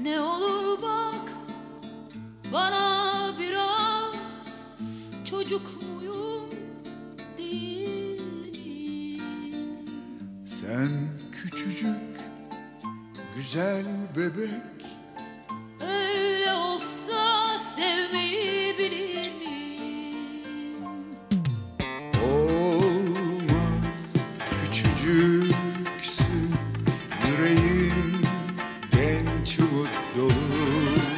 Ne olur bak bana biraz, çocuk muyum değilim. Sen küçücük güzel bebek, Öyle olsa sevmeyi bilir miyim? olmaz, küçücüksün, yüreğin genç umut dolu.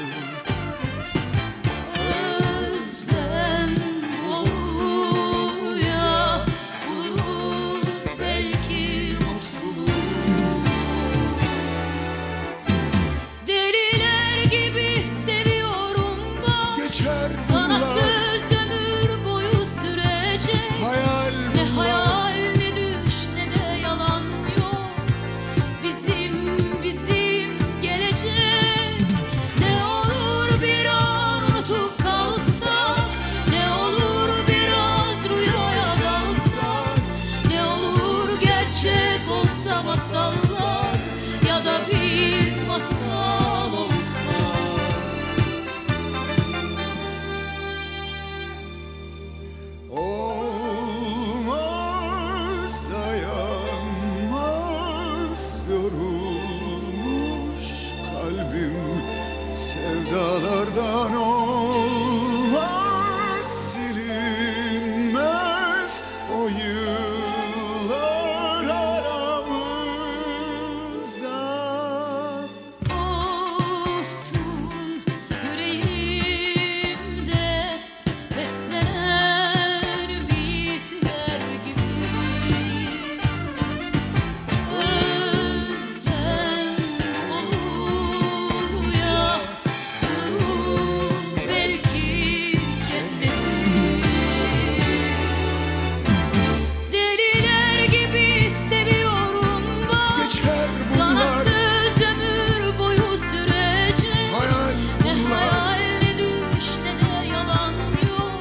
Özlem olur ya, buluruz belki mutluluğu. Deliler gibi seviyorum bak, Geçer sana bunlar, söz ömür boyu sürecek. hayal Ne bunlar. hayal ne düş ne de yalan yok, bizim gelecek. Ne olur bir an unutup kalsak, ne olur biraz rüyaya dalsak, ne olur gerçek olsa masallar, ya da biz masal olsak. Olmaz, dayanmaz, yorulmuş kalbim sevdalardan. Olmaz, silinmez o yıllar aramızdan. Olsun yüreğimde beslenen ümitler gibi. Özlem olur ya, buluruz belki cenneti. Deliler gibi seviyorum bak, Geçer sana bunlar, söz ömür boyu sürecek. hayal Ne bunlar. hayal ne düş ne de yalan yok,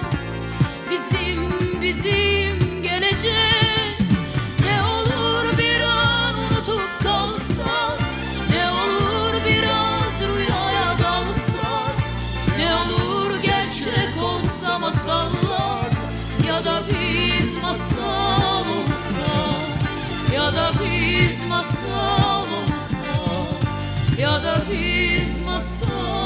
bizim gelecek. Ne olur bir an unutup kalsak, ne olur biraz rüyaya dalsak, ne olur gerçek olsa masallar, ya da biz masal olsak, ya da biz masal olsak, ya da biz masal